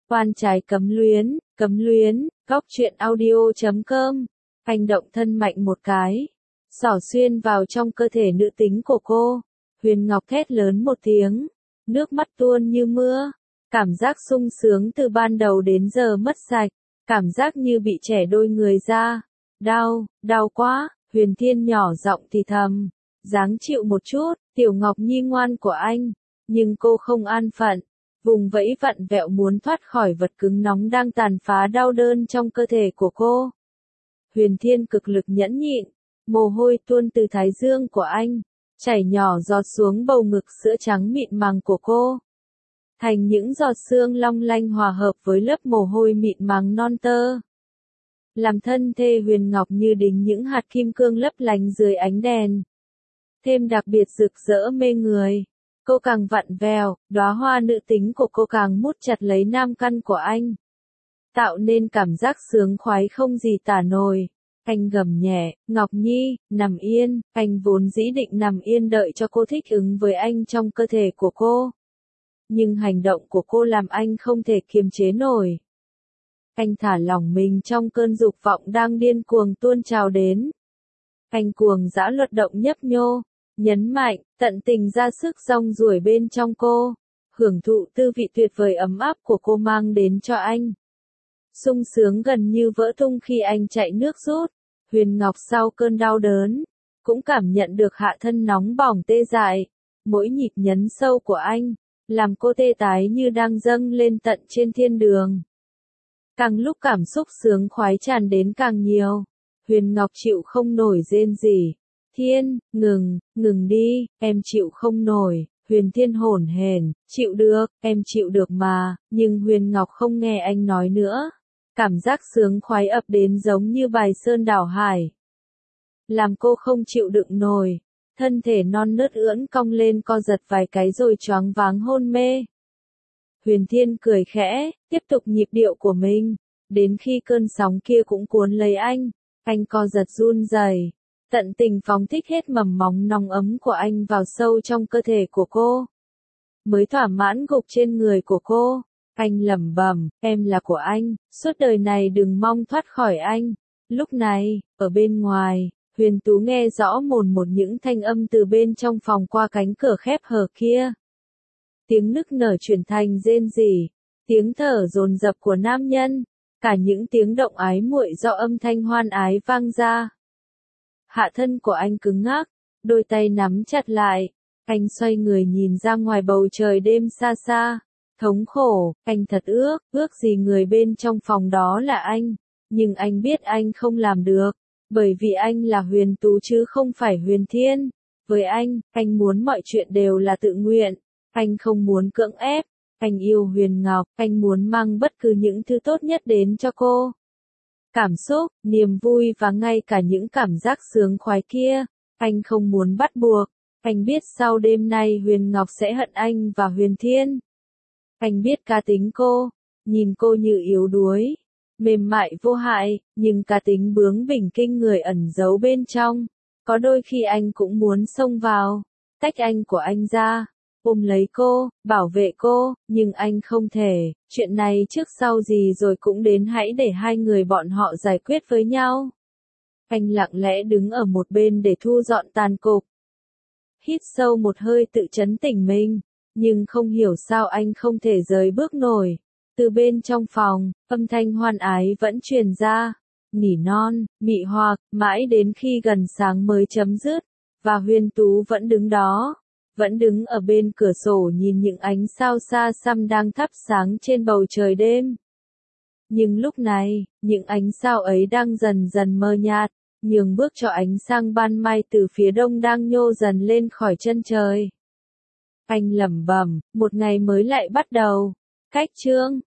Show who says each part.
Speaker 1: Oan trái cấm luyến, góc truyện audio.com. Hành động thân mạnh một cái, xỏ xuyên vào trong cơ thể nữ tính của cô. Huyền Ngọc thét lớn một tiếng, nước mắt tuôn như mưa. Cảm giác sung sướng từ ban đầu đến giờ mất sạch, cảm giác như bị chẻ đôi người ra. Đau quá, Huyền Thiên nhỏ giọng thì thầm. Dáng chịu một chút, Tiểu Ngọc Nhi ngoan của anh. Nhưng cô không an phận, vùng vẫy vặn vẹo muốn thoát khỏi vật cứng nóng đang tàn phá đau đớn trong cơ thể của cô. Huyền Thiên cực lực nhẫn nhịn, mồ hôi tuôn từ thái dương của anh, chảy nhỏ giọt xuống bầu ngực sữa trắng mịn màng của cô. Thành những giọt sương long lanh hòa hợp với lớp mồ hôi mịn màng non tơ. Làm thân thê Huyền Ngọc như đính những hạt kim cương lấp lánh dưới ánh đèn. Thêm đặc biệt rực rỡ mê người. Cô càng vặn vẹo, đóa hoa nữ tính của cô càng mút chặt lấy nam căn của anh. Tạo nên cảm giác sướng khoái không gì tả nổi. Anh gầm nhẹ, Ngọc Nhi, nằm yên. Anh vốn dĩ định nằm yên đợi cho cô thích ứng với anh trong cơ thể của cô. Nhưng hành động của cô làm anh không thể kiềm chế nổi. Anh thả lỏng mình trong cơn dục vọng đang điên cuồng tuôn trào đến. Anh cuồng dã luật động nhấp nhô, nhấn mạnh, tận tình ra sức rong ruổi bên trong cô, hưởng thụ tư vị tuyệt vời ấm áp của cô mang đến cho anh. Sung sướng gần như vỡ tung khi anh chạy nước rút. Huyền Ngọc sau cơn đau đớn, cũng cảm nhận được hạ thân nóng bỏng tê dại. Mỗi nhịp nhấn sâu của anh, làm cô tê tái như đang dâng lên tận trên thiên đường. Càng lúc cảm xúc sướng khoái tràn đến càng nhiều. Huyền Ngọc chịu không nổi rên rỉ. Thiên, ngừng đi, em chịu không nổi. Huyền Thiên hổn hển, chịu được, em chịu được mà. Nhưng Huyền Ngọc không nghe anh nói nữa. Cảm giác sướng khoái ập đến giống như bài sơn đảo hải. Làm cô không chịu đựng nổi. Thân thể non nớt ưỡn cong lên co giật vài cái rồi choáng váng hôn mê. Huyền Thiên cười khẽ, tiếp tục nhịp điệu của mình. Đến khi cơn sóng kia cũng cuốn lấy anh co giật run rẩy, tận tình phóng thích hết mầm móng nóng ấm của anh vào sâu trong cơ thể của cô. Mới thỏa mãn gục trên người của cô, anh lẩm bẩm, em là của anh, suốt đời này đừng mong thoát khỏi anh. Lúc này, ở bên ngoài, Huyền Tú nghe rõ mồn một những thanh âm từ bên trong phòng qua cánh cửa khép hờ kia. Tiếng nức nở chuyển thành rên rỉ, tiếng thở dồn dập của nam nhân, cả những tiếng động ái muội do âm thanh hoan ái vang ra. Hạ thân của anh cứng ngắc, đôi tay nắm chặt lại, anh xoay người nhìn ra ngoài bầu trời đêm xa xa, thống khổ, anh thật ước gì người bên trong phòng đó là anh, nhưng anh biết anh không làm được, bởi vì anh là Huyền Tú chứ không phải Huyền Thiên. Với anh muốn mọi chuyện đều là tự nguyện. Anh không muốn cưỡng ép, anh yêu Huyền Ngọc, anh muốn mang bất cứ những thứ tốt nhất đến cho cô. Cảm xúc, niềm vui và ngay cả những cảm giác sướng khoái kia, anh không muốn bắt buộc. Anh biết sau đêm nay Huyền Ngọc sẽ hận anh và Huyền Thiên. Anh biết cá tính cô, nhìn cô như yếu đuối, mềm mại vô hại, nhưng cá tính bướng bỉnh kinh người ẩn giấu bên trong. Có đôi khi anh cũng muốn xông vào, tách anh của anh ra. Ôm lấy cô, bảo vệ cô, nhưng anh không thể, chuyện này trước sau gì rồi cũng đến, hãy để hai người bọn họ giải quyết với nhau. Anh lặng lẽ đứng ở một bên để thu dọn tàn cục. Hít sâu một hơi tự trấn tĩnh mình, nhưng không hiểu sao anh không thể rời bước nổi. Từ bên trong phòng, âm thanh hoan ái vẫn truyền ra, nỉ non, mị hoặc, mãi đến khi gần sáng mới chấm dứt, và Huyền Tú vẫn đứng đó. Vẫn đứng ở bên cửa sổ nhìn những ánh sao xa xăm đang thắp sáng trên bầu trời đêm. Nhưng lúc này, những ánh sao ấy đang dần dần mờ nhạt, nhường bước cho ánh sáng ban mai từ phía đông đang nhô dần lên khỏi chân trời. Anh lẩm bẩm, một ngày mới lại bắt đầu. Cách chương